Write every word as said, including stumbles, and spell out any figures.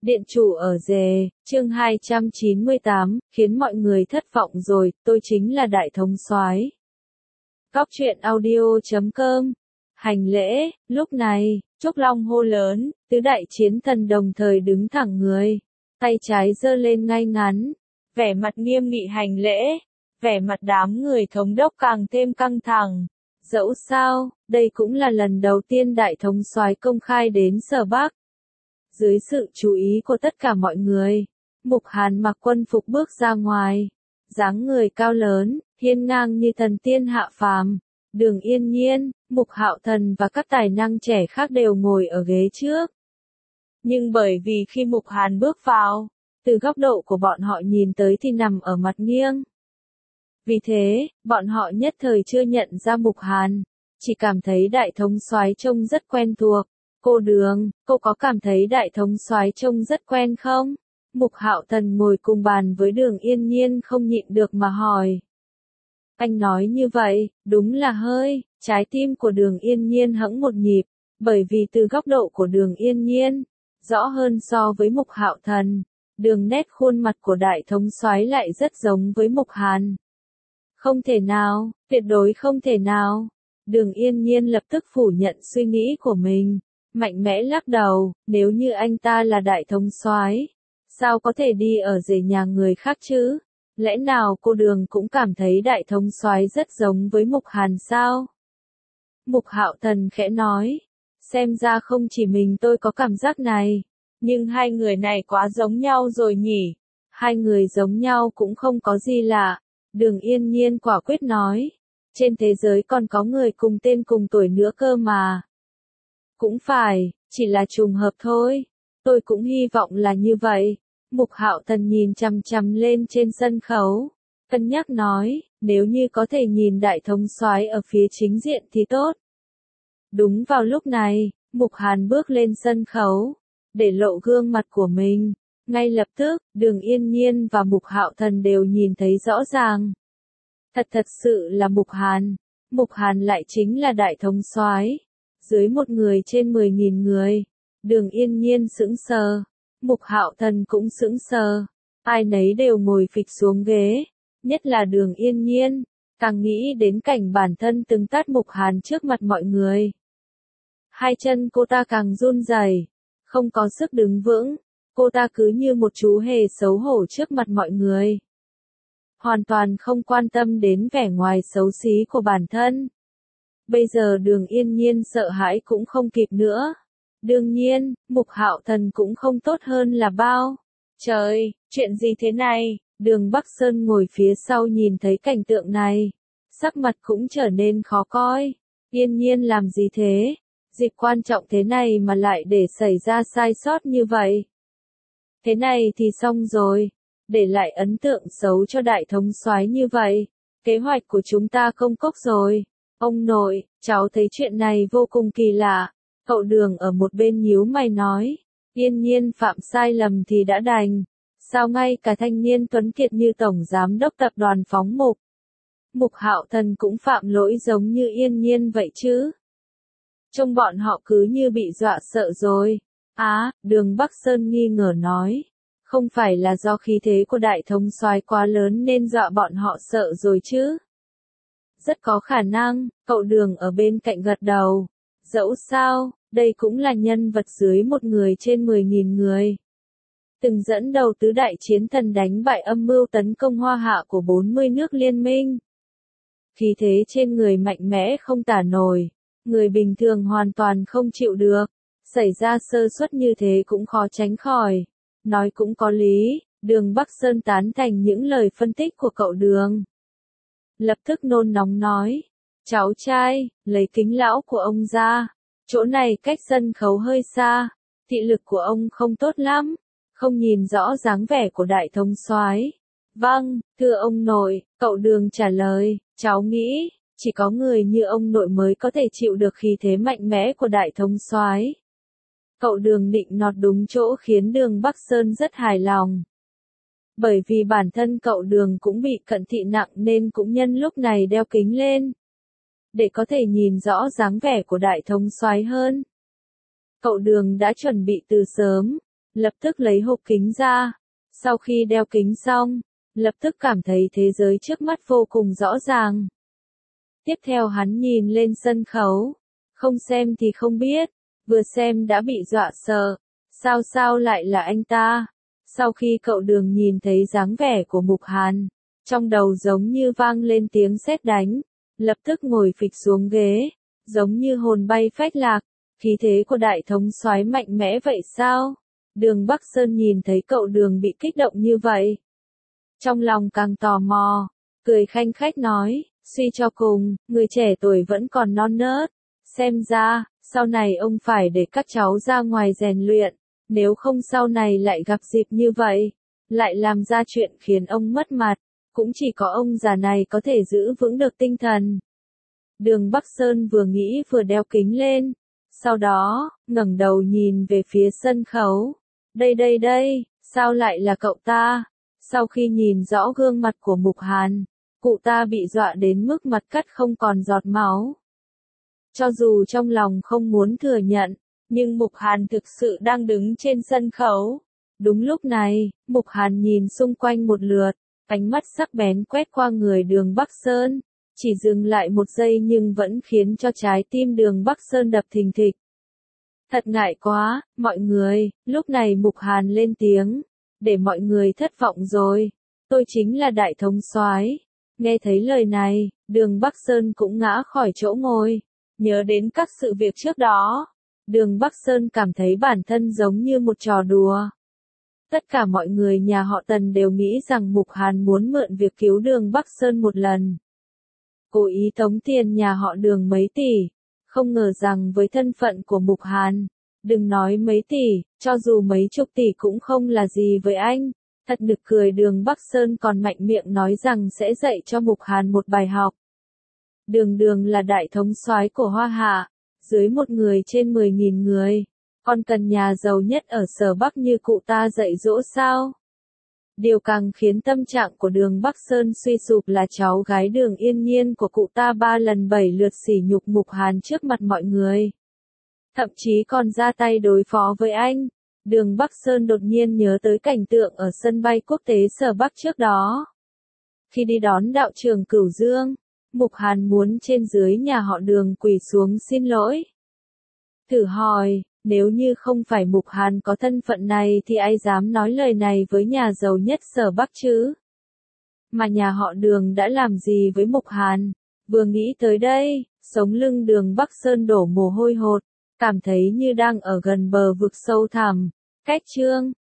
Điện chủ ở dề, chương hai trăm chín mươi tám, khiến mọi người thất vọng rồi, tôi chính là đại thống soái. Góc truyện audio chấm com. Hành lễ, lúc này, Trúc Long hô lớn, tứ đại chiến thần đồng thời đứng thẳng người, tay trái giơ lên ngay ngắn, vẻ mặt nghiêm nghị hành lễ, vẻ mặt đám người thống đốc càng thêm căng thẳng. Dẫu sao, đây cũng là lần đầu tiên đại thống soái công khai đến Sở Bắc. Dưới sự chú ý của tất cả mọi người, Mục Hàn mặc quân phục bước ra ngoài, dáng người cao lớn, hiên ngang như thần tiên hạ phàm. Đường Yên Nhiên, Mục Hạo Thần và các tài năng trẻ khác đều ngồi ở ghế trước. Nhưng bởi vì khi Mục Hàn bước vào, từ góc độ của bọn họ nhìn tới thì nằm ở mặt nghiêng. Vì thế, bọn họ nhất thời chưa nhận ra Mục Hàn, chỉ cảm thấy đại thống soái trông rất quen thuộc. Cô Đường, cô có cảm thấy đại thống soái trông rất quen không? Mục Hạo Thần ngồi cùng bàn với Đường Yên Nhiên không nhịn được mà hỏi. Anh nói như vậy, đúng là hơi, trái tim của Đường Yên Nhiên hẫng một nhịp, bởi vì từ góc độ của Đường Yên Nhiên, rõ hơn so với Mục Hạo Thần, đường nét khuôn mặt của đại thống soái lại rất giống với Mục Hàn. Không thể nào, tuyệt đối không thể nào. Đường Yên Nhiên lập tức phủ nhận suy nghĩ của mình, mạnh mẽ lắc đầu, nếu như anh ta là đại thống soái, sao có thể đi ở rể nhà người khác chứ? Lẽ nào cô Đường cũng cảm thấy đại thống soái rất giống với Mục Hàn sao? Mục Hạo Thần khẽ nói, xem ra không chỉ mình tôi có cảm giác này, nhưng hai người này quá giống nhau rồi nhỉ? Hai người giống nhau cũng không có gì lạ. Đường Yên Nhiên quả quyết nói, trên thế giới còn có người cùng tên cùng tuổi nữa cơ mà. Cũng phải, chỉ là trùng hợp thôi. Tôi cũng hy vọng là như vậy. Mục Hạo Thần nhìn chằm chằm lên trên sân khấu, cân nhắc nói, nếu như có thể nhìn đại thống soái ở phía chính diện thì tốt. Đúng vào lúc này, Mục Hàn bước lên sân khấu, để lộ gương mặt của mình. Ngay lập tức, Đường Yên Nhiên và Mục Hạo Thần đều nhìn thấy rõ ràng. Thật thật sự là Mục Hàn. Mục Hàn lại chính là đại thống soái. Dưới một người trên mười nghìn người, Đường Yên Nhiên sững sờ, Mục Hạo Thần cũng sững sờ, ai nấy đều ngồi phịch xuống ghế, nhất là Đường Yên Nhiên, càng nghĩ đến cảnh bản thân từng tát Mục Hàn trước mặt mọi người. Hai chân cô ta càng run rẩy, không có sức đứng vững, cô ta cứ như một chú hề xấu hổ trước mặt mọi người. Hoàn toàn không quan tâm đến vẻ ngoài xấu xí của bản thân. Bây giờ Đường Yên Nhiên sợ hãi cũng không kịp nữa. Đương nhiên, Mục Hạo Thần cũng không tốt hơn là bao. Trời, chuyện gì thế này? Đường Bắc Sơn ngồi phía sau nhìn thấy cảnh tượng này, sắc mặt cũng trở nên khó coi. Yên Nhiên làm gì thế? Dịp quan trọng thế này mà lại để xảy ra sai sót như vậy. Thế này thì xong rồi, để lại ấn tượng xấu cho đại thống soái như vậy. Kế hoạch của chúng ta công cốc rồi. Ông nội, cháu thấy chuyện này vô cùng kỳ lạ. Cậu Đường ở một bên nhíu mày nói, Yên Nhiên phạm sai lầm thì đã đành, sao ngay cả thanh niên tuấn kiệt như tổng giám đốc tập đoàn phóng mục. Mục Hạo Thần cũng phạm lỗi giống như Yên Nhiên vậy chứ? Trông bọn họ cứ như bị dọa sợ rồi. Á, à, Đường Bắc Sơn nghi ngờ nói, không phải là do khí thế của đại thống soái quá lớn nên dọa bọn họ sợ rồi chứ? Rất có khả năng, cậu Đường ở bên cạnh gật đầu. Dẫu sao, đây cũng là nhân vật dưới một người trên mười nghìn người. Từng dẫn đầu tứ đại chiến thần đánh bại âm mưu tấn công Hoa Hạ của bốn mươi nước liên minh. Khí thế trên người mạnh mẽ không tả nổi, người bình thường hoàn toàn không chịu được. Xảy ra sơ suất như thế cũng khó tránh khỏi. Nói cũng có lý, Đường Bắc Sơn tán thành những lời phân tích của cậu Đường. Lập tức nôn nóng nói. Cháu trai, lấy kính lão của ông ra. Chỗ này cách sân khấu hơi xa, thị lực của ông không tốt lắm, không nhìn rõ dáng vẻ của đại thống soái. Vâng, thưa ông nội, cậu Đường trả lời, cháu nghĩ, chỉ có người như ông nội mới có thể chịu được khí thế mạnh mẽ của đại thống soái. Cậu Đường định nọt đúng chỗ khiến Đường Bắc Sơn rất hài lòng. Bởi vì bản thân cậu Đường cũng bị cận thị nặng nên cũng nhân lúc này đeo kính lên, để có thể nhìn rõ dáng vẻ của đại thống soái hơn. Cậu Đường đã chuẩn bị từ sớm, lập tức lấy hộp kính ra. Sau khi đeo kính xong, lập tức cảm thấy thế giới trước mắt vô cùng rõ ràng. Tiếp theo hắn nhìn lên sân khấu, không xem thì không biết, vừa xem đã bị dọa sợ, sao sao lại là anh ta. Sau khi cậu Đường nhìn thấy dáng vẻ của Mục Hàn, trong đầu giống như vang lên tiếng sét đánh, lập tức ngồi phịch xuống ghế, giống như hồn bay phách lạc, khí thế của đại thống soái mạnh mẽ vậy sao? Đường Bắc Sơn nhìn thấy cậu Đường bị kích động như vậy, trong lòng càng tò mò, cười khanh khách nói, suy cho cùng, người trẻ tuổi vẫn còn non nớt, xem ra, sau này ông phải để các cháu ra ngoài rèn luyện, nếu không sau này lại gặp dịp như vậy, lại làm ra chuyện khiến ông mất mặt, cũng chỉ có ông già này có thể giữ vững được tinh thần. Đường Bắc Sơn vừa nghĩ vừa đeo kính lên, sau đó, ngẩng đầu nhìn về phía sân khấu. Đây đây đây, sao lại là cậu ta? Sau khi nhìn rõ gương mặt của Mục Hàn, cụ ta bị dọa đến mức mặt cắt không còn giọt máu. Cho dù trong lòng không muốn thừa nhận, nhưng Mục Hàn thực sự đang đứng trên sân khấu. Đúng lúc này, Mục Hàn nhìn xung quanh một lượt, ánh mắt sắc bén quét qua người Đường Bắc Sơn, chỉ dừng lại một giây nhưng vẫn khiến cho trái tim Đường Bắc Sơn đập thình thịch. Thật ngại quá, mọi người, lúc này Mục Hàn lên tiếng, để mọi người thất vọng rồi, tôi chính là đại thống soái. Nghe thấy lời này, Đường Bắc Sơn cũng ngã khỏi chỗ ngồi, nhớ đến các sự việc trước đó. Đường Bắc Sơn cảm thấy bản thân giống như một trò đùa. Tất cả mọi người nhà họ Tần đều nghĩ rằng Mục Hàn muốn mượn việc cứu Đường Bắc Sơn một lần, cố ý tống tiền nhà họ Đường mấy tỷ. Không ngờ rằng với thân phận của Mục Hàn, đừng nói mấy tỷ, cho dù mấy chục tỷ cũng không là gì với anh. Thật nực cười, Đường Bắc Sơn còn mạnh miệng nói rằng sẽ dạy cho Mục Hàn một bài học. Đường Đường là đại thống soái của Hoa Hạ, dưới một người trên mười nghìn người, còn cần nhà giàu nhất ở Sở Bắc như cụ ta dạy dỗ sao? Điều càng khiến tâm trạng của Đường Bắc Sơn suy sụp là cháu gái Đường Yên Nhiên của cụ ta ba lần bảy lượt sỉ nhục Mục Hàn trước mặt mọi người. Thậm chí còn ra tay đối phó với anh. Đường Bắc Sơn đột nhiên nhớ tới cảnh tượng ở sân bay quốc tế Sở Bắc trước đó. Khi đi đón đạo trưởng Cửu Dương, Mục Hàn muốn trên dưới nhà họ Đường quỳ xuống xin lỗi. Thử hỏi, nếu như không phải Mục Hàn có thân phận này thì ai dám nói lời này với nhà giàu nhất Sở Bắc chứ? Mà nhà họ Đường đã làm gì với Mục Hàn? Vừa nghĩ tới đây, sống lưng Đường Bắc Sơn đổ mồ hôi hột, cảm thấy như đang ở gần bờ vực sâu thẳm. Cách chương